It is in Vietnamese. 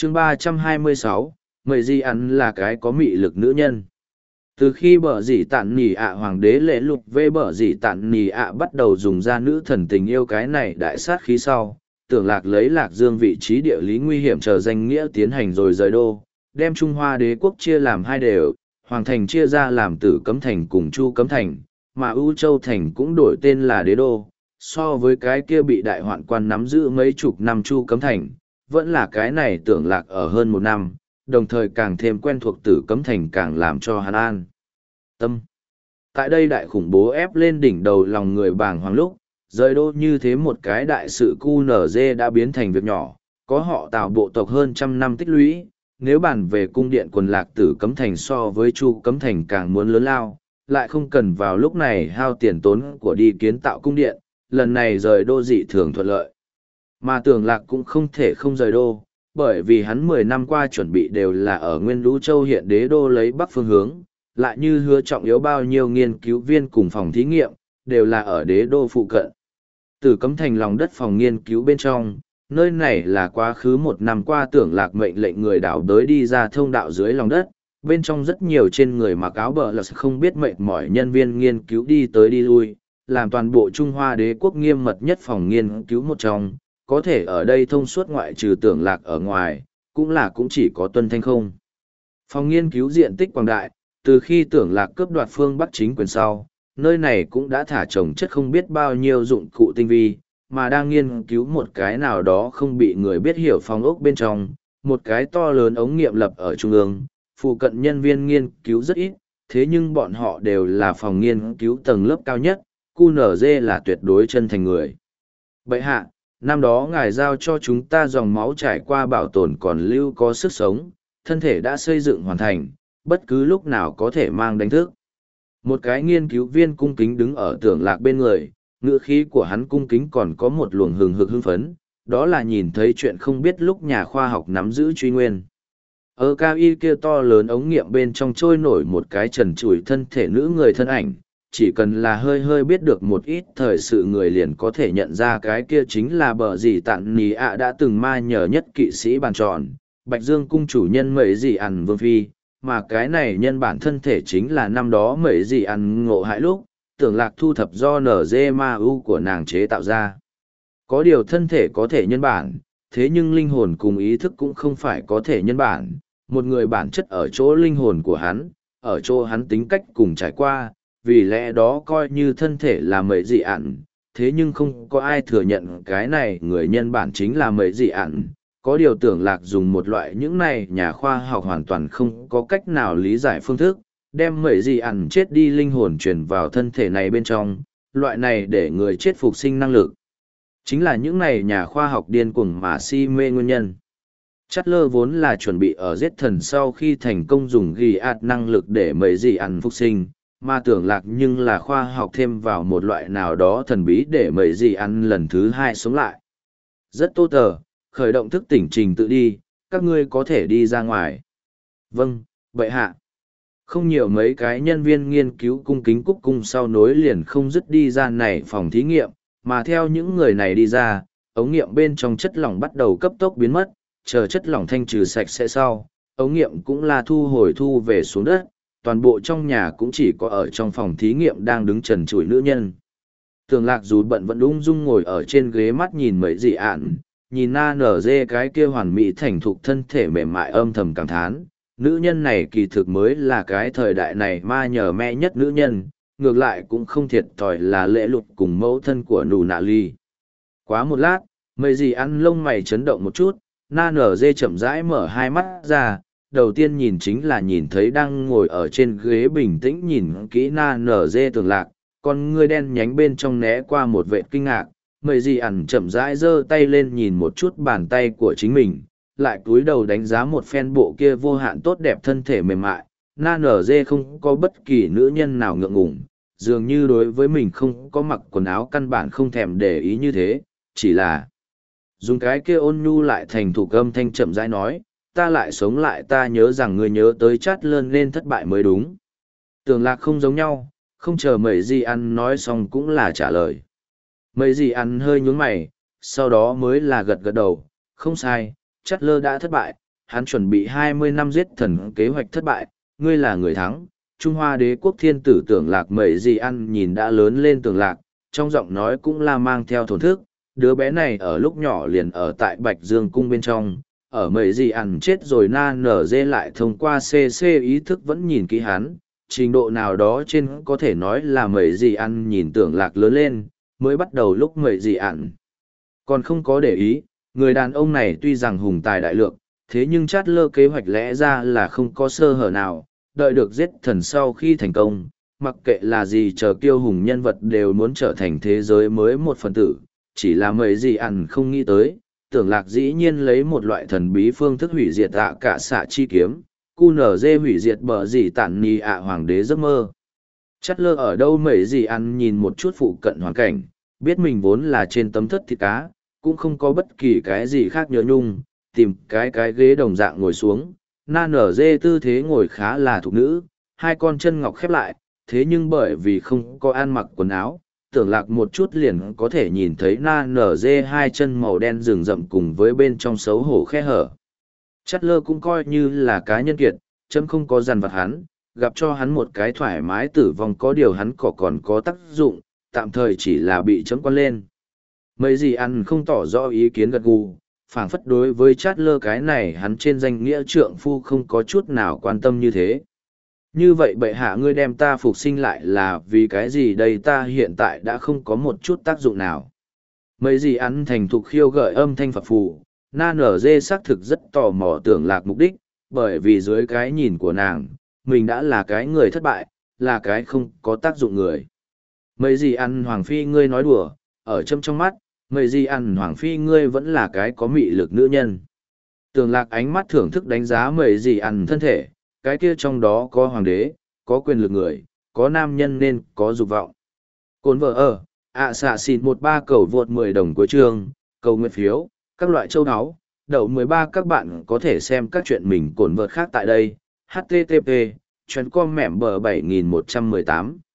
chương 326, mầy di ăn là cái có mị lực nữ nhân. Từ khi bờ dì tản nỉ ạ hoàng đế lễ lục về bờ dì tản nỉ ạ bắt đầu dùng ra nữ thần tình yêu cái này đại sát khí sau, Tưởng Lạc lấy Lạc Dương vị trí địa lý nguy hiểm chờ danh nghĩa tiến hành rồi rời đô, đem Trung Hoa đế quốc chia làm hai đều, Hoàng thành chia ra làm Tử Cấm thành cùng Chu Cấm thành, mà U Châu thành cũng đổi tên là đế đô. So với cái kia bị đại hoạn quan nắm giữ mấy chục năm Chu Cấm thành, vẫn là cái này Tưởng Lạc ở hơn một năm, đồng thời càng thêm quen thuộc Tử Cấm thành càng làm cho hắn an tâm. Tại đây đại khủng bố ép lên đỉnh đầu lòng người bàng hoàng lúc, rời đô như thế một cái đại sự QNZ đã biến thành việc nhỏ, có họ Tào bộ tộc hơn trăm năm tích lũy, nếu bàn về cung điện quần lạc Tử Cấm thành so với Chu Cấm thành càng muốn lớn lao, lại không cần vào lúc này hao tiền tốn của đi kiến tạo cung điện, lần này rời đô dị thường thuận lợi. Mà Tưởng Lạc cũng không thể không rời đô, bởi vì hắn 10 năm qua chuẩn bị đều là ở Nguyên Lũ Châu hiện đế đô lấy bắc phương hướng, lại như hứa trọng yếu bao nhiêu nghiên cứu viên cùng phòng thí nghiệm, đều là ở đế đô phụ cận. Tử Cấm thành lòng đất phòng nghiên cứu bên trong, nơi này là quá khứ một năm qua Tưởng Lạc mệnh lệnh người đào đới đi ra thông đạo dưới lòng đất, bên trong rất nhiều trên người mặc áo bờ là không biết mệt mỏi nhân viên nghiên cứu đi tới đi lui, làm toàn bộ Trung Hoa đế quốc nghiêm mật nhất phòng nghiên cứu một trong, có thể ở đây thông suốt ngoại trừ Tưởng Lạc ở ngoài, cũng chỉ có Tuân Thanh không. Phòng nghiên cứu diện tích quảng đại, từ khi Tưởng Lạc cướp đoạt phương Bắc chính quyền sau, nơi này cũng đã thả trồng chất không biết bao nhiêu dụng cụ tinh vi, mà đang nghiên cứu một cái nào đó không bị người biết hiểu phòng ốc bên trong, một cái to lớn ống nghiệm lập ở trung ương, phụ cận nhân viên nghiên cứu rất ít, thế nhưng bọn họ đều là phòng nghiên cứu tầng lớp cao nhất, QNZ là tuyệt đối chân thành người. Bậy hạ, năm đó ngài giao cho chúng ta dòng máu trải qua bảo tồn còn lưu có sức sống, thân thể đã xây dựng hoàn thành, bất cứ lúc nào có thể mang đánh thức. Một cái nghiên cứu viên cung kính đứng ở Tưởng Lạc bên người, ngữ khí của hắn cung kính còn có một luồng hừng hực hưng phấn, đó là nhìn thấy chuyện không biết lúc nhà khoa học nắm giữ truy nguyên. Ở cao y kia to lớn ống nghiệm bên trong trôi nổi một cái trần trụi thân thể nữ người thân ảnh, chỉ cần là hơi hơi biết được một ít thời sự người liền có thể nhận ra cái kia chính là bờ dì tạn nì ạ đã từng ma nhờ nhất kỵ sĩ bàn tròn, Bạch Dương cung chủ nhân mấy dì ẩn vương phi, mà cái này nhân bản thân thể chính là năm đó mấy dì ẩn ngộ hại lúc, Tưởng Lạc thu thập do NG ma u của nàng chế tạo ra. Có điều thân thể có thể nhân bản, thế nhưng linh hồn cùng ý thức cũng không phải có thể nhân bản, một người bản chất ở chỗ linh hồn của hắn, ở chỗ hắn tính cách cùng trải qua, vì lẽ đó coi như thân thể là mấy dị ẩn, thế nhưng không có ai thừa nhận cái này người nhân bản chính là mấy dị ẩn. Có điều Tưởng Lạc dùng một loại những này nhà khoa học hoàn toàn không có cách nào lý giải phương thức, đem mấy dị ẩn chết đi linh hồn truyền vào thân thể này bên trong, loại này để người chết phục sinh năng lực. Chính là những này nhà khoa học điên cuồng mà si mê nguyên nhân. Chatler vốn là chuẩn bị ở giết thần sau khi thành công dùng ghi ạt năng lực để mấy dị ẩn phục sinh, mà Tưởng Lạc nhưng là khoa học thêm vào một loại nào đó thần bí để mấy dị ẩn lần thứ hai sống lại. Rất tốt tờ, khởi động thức tỉnh trình tự đi, các ngươi có thể đi ra ngoài. Vâng, vậy hạ. Không nhiều mấy cái nhân viên nghiên cứu cung kính cúc cung sau nối liền không dứt đi ra này phòng thí nghiệm, mà theo những người này đi ra, ống nghiệm bên trong chất lỏng bắt đầu cấp tốc biến mất, chờ chất lỏng thanh trừ sạch sẽ sau, ống nghiệm cũng là thu về xuống đất, toàn bộ trong nhà cũng chỉ có ở trong phòng thí nghiệm đang đứng trần trụi nữ nhân. Tưởng Lạc dù bận vẫn ung dung ngồi ở trên ghế mắt nhìn mấy dị ạn, nhìn na nở dê cái kia hoàn mỹ thành thục thân thể mềm mại âm thầm cảm thán, nữ nhân này kỳ thực mới là cái thời đại này ma nhờ me nhất nữ nhân, ngược lại cũng không thiệt thòi là lễ lục cùng mẫu thân của nụ nạ ly. Quá một lát, mấy dị ăn lông mày chấn động một chút, na nở dê chậm rãi mở hai mắt ra, đầu tiên nhìn chính là nhìn thấy đang ngồi ở trên ghế bình tĩnh nhìn kỹ na nở dê Tưởng Lạc, con ngươi đen nhánh bên trong né qua một vệ kinh ngạc, mấy dị ẩn chậm rãi giơ tay lên nhìn một chút bàn tay của chính mình, lại cúi đầu đánh giá một phen bộ kia vô hạn tốt đẹp thân thể mềm mại, na nở dê không có bất kỳ nữ nhân nào ngượng ngùng, dường như đối với mình không có mặc quần áo căn bản không thèm để ý như thế, chỉ là dùng cái kia ôn nhu lại thành thủ âm thanh chậm rãi nói, ta lại sống lại, ta nhớ rằng người nhớ tới chát lơn nên thất bại mới đúng. Tưởng Lạc không giống nhau, không chờ mấy gì ăn nói xong cũng là trả lời. Mấy gì ăn hơi nhún mày, sau đó mới là gật gật đầu, không sai, chát lơ đã thất bại, hắn chuẩn bị 20 năm giết thần kế hoạch thất bại, ngươi là người thắng. Trung Hoa đế quốc thiên tử Tưởng Lạc Mẩy Dị Ăn nhìn đã lớn lên Tưởng Lạc, trong giọng nói cũng là mang theo thổn thức, đứa bé này ở lúc nhỏ liền ở tại Bạch Dương cung bên trong, ở Mẩy Dị Ăn chết rồi na nở dê lại thông qua CC ý thức vẫn nhìn kỹ hắn, trình độ nào đó trên có thể nói là Mẩy Dị Ăn nhìn Tưởng Lạc lớn lên, mới bắt đầu lúc Mẩy Dị Ăn còn không có để ý, người đàn ông này tuy rằng hùng tài đại lượng, thế nhưng chát lơ kế hoạch lẽ ra là không có sơ hở nào, đợi được giết thần sau khi thành công, mặc kệ là gì chờ kiêu hùng nhân vật đều muốn trở thành thế giới mới một phần tử, chỉ là Mẩy Dị Ăn không nghĩ tới, Tưởng Lạc dĩ nhiên lấy một loại thần bí phương thức hủy diệt ạ cả xạ chi kiếm, QNZ hủy diệt bờ Dị Tản Nì ạ hoàng đế giấc mơ. Chát lơ ở đâu Mẩy Dị Ăn nhìn một chút phụ cận hoàn cảnh, biết mình vốn là trên tấm thất thịt cá, cũng không có bất kỳ cái gì khác nhớ nhung, tìm cái ghế đồng dạng ngồi xuống, na nở dê tư thế ngồi khá là thục nữ, hai con chân ngọc khép lại, thế nhưng bởi vì không có ăn mặc quần áo, Tưởng Lạc một chút liền có thể nhìn thấy na nở dê hai chân màu đen rừng rậm cùng với bên trong xấu hổ khe hở. Chát lơ cũng coi như là cá nhân kiệt, chấm không có dằn vặt hắn, gặp cho hắn một cái thoải mái tử vong có điều hắn còn có tác dụng, tạm thời chỉ là bị chấm quan lên. Mẩy Dị Ăn không tỏ rõ ý kiến gật gù, phảng phất đối với chát lơ cái này hắn trên danh nghĩa trượng phu không có chút nào quan tâm như thế. Như vậy bệ hạ ngươi đem ta phục sinh lại là vì cái gì đây ta hiện tại đã không có một chút tác dụng nào. Mẩy Dị Ăn thành thục khiêu gợi âm thanh phập phù, na nở dê xác thực rất tò mò Tưởng Lạc mục đích, bởi vì dưới cái nhìn của nàng, mình đã là cái người thất bại, là cái không có tác dụng người. Mẩy Dị Ăn hoàng phi ngươi nói đùa, ở trong mắt, Mẩy Dị Ăn hoàng phi ngươi vẫn là cái có mị lực nữ nhân. Tưởng Lạc ánh mắt thưởng thức đánh giá Mẩy Dị Ăn thân thể, cái kia trong đó có hoàng đế, có quyền lực người, có nam nhân nên có dục vọng. Cồn vợ ở, xạ xịn 13 cầu vượt 10 đồng của trường, cầu nguyện phiếu, các loại châu áo, đậu 13 các bạn có thể xem các chuyện mình cồn vợt khác tại đây. HTTP, chuyến com mẻm bờ 7118.